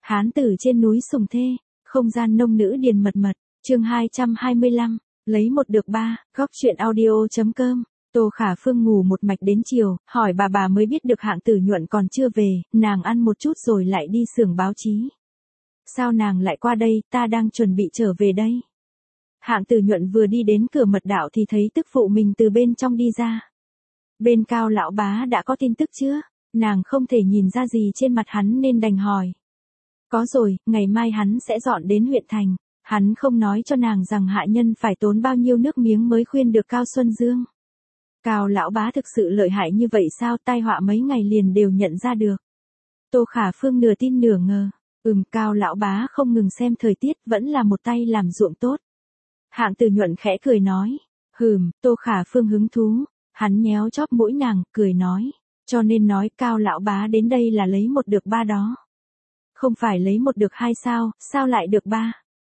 Hán tử trên núi Sùng Thê, không gian nông nữ điền mật mật, chương 225, lấy một được ba, góc chuyện audio.com. Tô Khả Phương ngủ một mạch đến chiều, hỏi bà mới biết được Hạng Tử Nhuận còn chưa về, nàng ăn một chút rồi lại đi xưởng báo chí. Sao nàng lại qua đây, ta đang chuẩn bị trở về đây. Hạng Tử Nhuận vừa đi đến cửa mật đạo thì thấy tức phụ mình từ bên trong đi ra. Bên Cao lão bá đã có tin tức chưa? Nàng không thể nhìn ra gì trên mặt hắn nên đành hỏi. Có rồi, ngày mai hắn sẽ dọn đến huyện thành. Hắn không nói cho nàng rằng hạ nhân phải tốn bao nhiêu nước miếng mới khuyên được Cao Xuân Dương. Cao lão bá thực sự lợi hại như vậy sao, tai họa mấy ngày liền đều nhận ra được. Tô Khả Phương nửa tin nửa ngờ. Cao lão bá không ngừng xem thời tiết, vẫn là một tay làm ruộng tốt. Hạng Tử Nhuận khẽ cười nói. Tô Khả Phương hứng thú. Hắn nhéo chóp mũi nàng, cười nói. Cho nên nói Cao lão bá đến đây là lấy một được ba đó. Không phải lấy một được hai sao, sao lại được ba?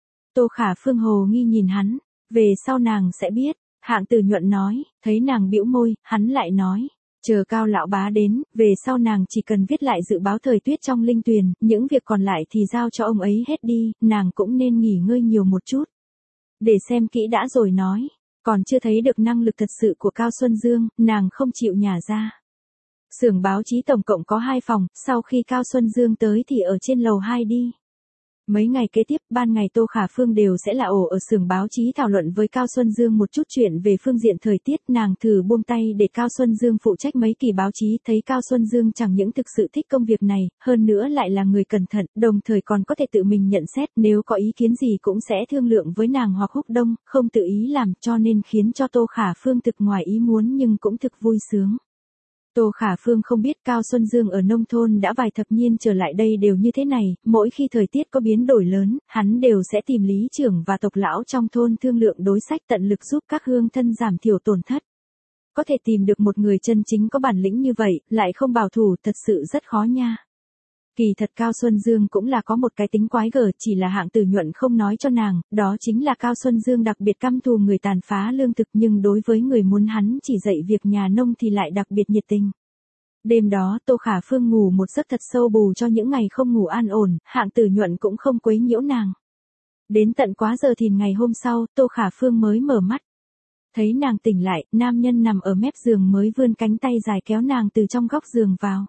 Tô Khả Phương hồ nghi nhìn hắn. Về sau nàng sẽ biết. Hạng Tử Nhuận nói, thấy nàng bĩu môi, hắn lại nói. Chờ Cao lão bá đến, về sau nàng chỉ cần viết lại dự báo thời tiết trong linh tuyền, những việc còn lại thì giao cho ông ấy hết đi, nàng cũng nên nghỉ ngơi nhiều một chút. Để xem kỹ đã rồi nói, còn chưa thấy được năng lực thật sự của Cao Xuân Dương, nàng không chịu nhả ra. Xưởng báo chí tổng cộng có 2 phòng, sau khi Cao Xuân Dương tới thì ở trên lầu 2 đi. Mấy ngày kế tiếp, ban ngày Tô Khả Phương đều sẽ là ổ ở xưởng báo chí thảo luận với Cao Xuân Dương một chút chuyện về phương diện thời tiết, nàng thử buông tay để Cao Xuân Dương phụ trách mấy kỳ báo chí, thấy Cao Xuân Dương chẳng những thực sự thích công việc này, hơn nữa lại là người cẩn thận, đồng thời còn có thể tự mình nhận xét, nếu có ý kiến gì cũng sẽ thương lượng với nàng hoặc Húc Đông, không tự ý làm, cho nên khiến cho Tô Khả Phương thực ngoài ý muốn nhưng cũng thực vui sướng. Tô Khả Phương không biết Cao Xuân Dương ở nông thôn đã vài thập niên trở lại đây đều như thế này, mỗi khi thời tiết có biến đổi lớn, hắn đều sẽ tìm lý trưởng và tộc lão trong thôn thương lượng đối sách tận lực giúp các hương thân giảm thiểu tổn thất. Có thể tìm được một người chân chính có bản lĩnh như vậy, lại không bảo thủ thật sự rất khó nha. Kỳ thật Cao Xuân Dương cũng là có một cái tính quái gở, chỉ là Hạng Tử Nhuận không nói cho nàng, đó chính là Cao Xuân Dương đặc biệt căm thù người tàn phá lương thực nhưng đối với người muốn hắn chỉ dạy việc nhà nông thì lại đặc biệt nhiệt tình. Đêm đó Tô Khả Phương ngủ một giấc thật sâu bù cho những ngày không ngủ an ổn, Hạng Tử Nhuận cũng không quấy nhiễu nàng. Đến tận quá giờ thìn ngày hôm sau, Tô Khả Phương mới mở mắt. Thấy nàng tỉnh lại, nam nhân nằm ở mép giường mới vươn cánh tay dài kéo nàng từ trong góc giường vào.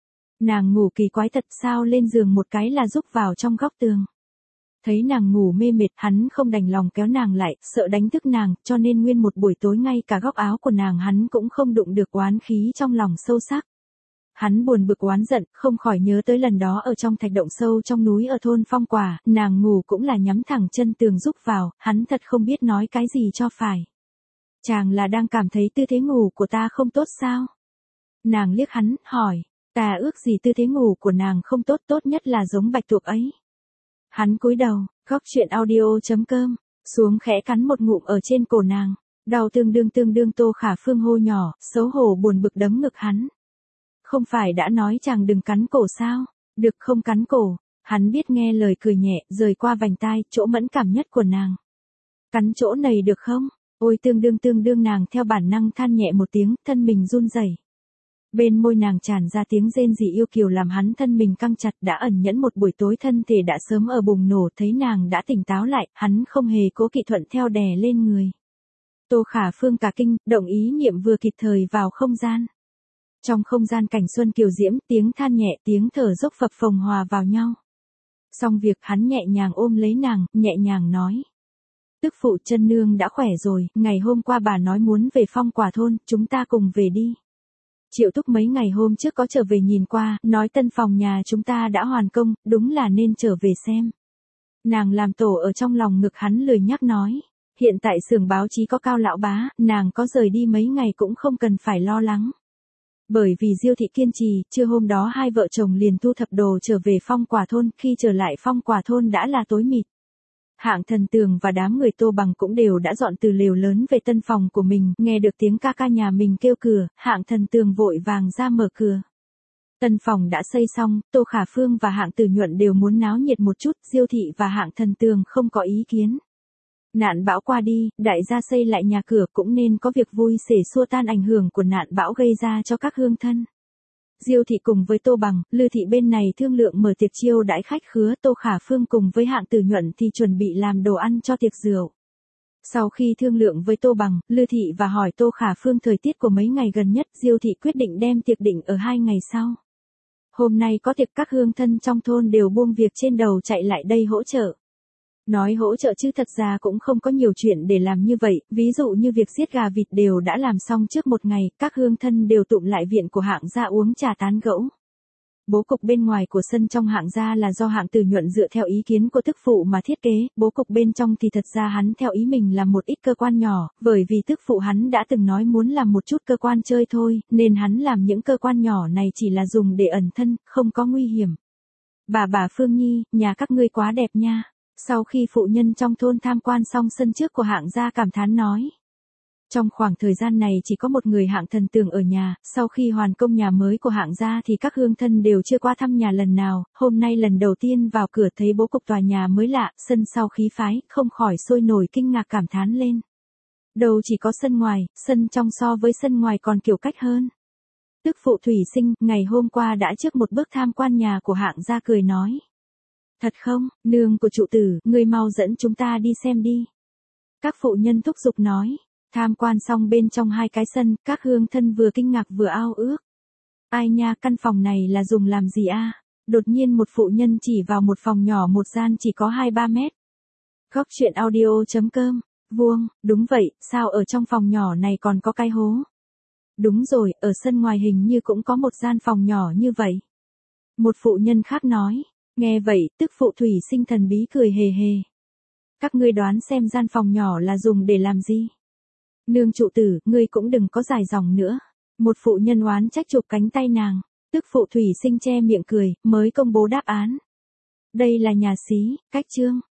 Nàng ngủ kỳ quái thật, sao lên giường một cái là rúc vào trong góc tường. Thấy nàng ngủ mê mệt, hắn không đành lòng kéo nàng lại, sợ đánh thức nàng, cho nên nguyên một buổi tối ngay cả góc áo của nàng hắn cũng không đụng được, oán khí trong lòng sâu sắc. Hắn buồn bực oán giận, không khỏi nhớ tới lần đó ở trong thạch động sâu trong núi ở thôn Phong Quả, nàng ngủ cũng là nhắm thẳng chân tường rúc vào, hắn thật không biết nói cái gì cho phải. Chàng là đang cảm thấy tư thế ngủ của ta không tốt sao? Nàng liếc hắn, hỏi. Ta ước gì tư thế ngủ của nàng không tốt, tốt nhất là giống bạch tuộc ấy. Hắn cúi đầu, góc chuyện audio.com, xuống khẽ cắn một ngụm ở trên cổ nàng. Đau tương đương Tô Khả Phương hô nhỏ, xấu hổ buồn bực đấm ngực hắn. Không phải đã nói chàng đừng cắn cổ sao? Được không cắn cổ. Hắn biết nghe lời cười nhẹ, rời qua vành tai, chỗ mẫn cảm nhất của nàng. Cắn chỗ này được không? Ôi tương đương nàng theo bản năng than nhẹ một tiếng, thân mình run rẩy. Bên môi nàng tràn ra tiếng rên rỉ yêu kiều làm hắn thân mình căng chặt, đã ẩn nhẫn một buổi tối thân thể đã sớm ở bùng nổ, thấy nàng đã tỉnh táo lại, hắn không hề cố kỵ thuận theo đè lên người. Tô Khả Phương cả kinh, động ý niệm vừa kịp thời vào không gian. Trong không gian cảnh xuân kiều diễm, tiếng than nhẹ, tiếng thở dốc phập phồng hòa vào nhau. Xong việc hắn nhẹ nhàng ôm lấy nàng, nhẹ nhàng nói. Tức phụ chân nương đã khỏe rồi, ngày hôm qua bà nói muốn về Phong Quả thôn, chúng ta cùng về đi. Triệu Thúc mấy ngày hôm trước có trở về nhìn qua, nói tân phòng nhà chúng ta đã hoàn công, đúng là nên trở về xem. Nàng làm tổ ở trong lòng ngực hắn lười nhắc nói. Hiện tại xưởng báo chí có Cao lão bá, nàng có rời đi mấy ngày cũng không cần phải lo lắng. Bởi vì Diêu thị kiên trì, trưa hôm đó hai vợ chồng liền thu thập đồ trở về Phong Quả thôn, khi trở lại Phong Quả thôn đã là tối mịt. Hạng Thần Tường và đám người Tô Bằng cũng đều đã dọn từ lều lớn về tân phòng của mình, nghe được tiếng ca ca nhà mình kêu cửa, Hạng Thần Tường vội vàng ra mở cửa. Tân phòng đã xây xong, Tô Khả Phương và Hạng Tử Nhuận đều muốn náo nhiệt một chút, Diêu thị và Hạng Thần Tường không có ý kiến. Nạn bão qua đi, đại gia xây lại nhà cửa cũng nên có việc vui để xua tan ảnh hưởng của nạn bão gây ra cho các hương thân. Diêu thị cùng với Tô Bằng, Lư thị bên này thương lượng mở tiệc chiêu đãi khách khứa, Tô Khả Phương cùng với Hạng Tử Nhuận thì chuẩn bị làm đồ ăn cho tiệc rượu. Sau khi thương lượng với Tô Bằng, Lư thị và hỏi Tô Khả Phương thời tiết của mấy ngày gần nhất, Diêu thị quyết định đem tiệc định ở 2 ngày sau. Hôm nay có tiệc, các hương thân trong thôn đều buông việc trên đầu chạy lại đây hỗ trợ. Nói hỗ trợ chứ thật ra cũng không có nhiều chuyện để làm như vậy, ví dụ như việc giết gà vịt đều đã làm xong trước một ngày, các hương thân đều tụm lại viện của Hạng gia uống trà tán gẫu. Bố cục bên ngoài của sân trong Hạng gia là do Hạng Tử Nhuận dựa theo ý kiến của tức phụ mà thiết kế, bố cục bên trong thì thật ra hắn theo ý mình làm một ít cơ quan nhỏ, bởi vì tức phụ hắn đã từng nói muốn làm một chút cơ quan chơi thôi, nên hắn làm những cơ quan nhỏ này chỉ là dùng để ẩn thân, không có nguy hiểm. Bà Phương Nhi, nhà các ngươi quá đẹp nha. Sau khi phụ nhân trong thôn tham quan xong sân trước của Hạng gia cảm thán nói. Trong khoảng thời gian này chỉ có một người Hạng Thần Tường ở nhà, sau khi hoàn công nhà mới của Hạng gia thì các hương thân đều chưa qua thăm nhà lần nào, hôm nay lần đầu tiên vào cửa thấy bố cục tòa nhà mới lạ, sân sau khí phái, không khỏi sôi nổi kinh ngạc cảm thán lên. Đâu chỉ có sân ngoài, sân trong so với sân ngoài còn kiểu cách hơn. Tức phụ Thủy Sinh, ngày hôm qua đã trước một bước tham quan nhà của Hạng gia cười nói. Thật không, nương của trụ tử, ngươi mau dẫn chúng ta đi xem đi. Các phụ nhân thúc giục nói. Tham quan xong bên trong 2 cái sân, các hương thân vừa kinh ngạc vừa ao ước. Ai nha, căn phòng này là dùng làm gì a? Đột nhiên một phụ nhân chỉ vào một phòng nhỏ một gian chỉ có 2-3 mét. Góc truyện audio.com, vuông, đúng vậy, sao ở trong phòng nhỏ này còn có cái hố? Đúng rồi, ở sân ngoài hình như cũng có một gian phòng nhỏ như vậy. Một phụ nhân khác nói, nghe vậy, tức phụ Thủy Sinh thần bí cười hề hề. Các ngươi đoán xem gian phòng nhỏ là dùng để làm gì? Nương trụ tử, ngươi cũng đừng có dài dòng nữa. Một phụ nhân oán trách chụp cánh tay nàng, tức phụ Thủy Sinh che miệng cười, mới công bố đáp án. Đây là nhà xí, cách chương.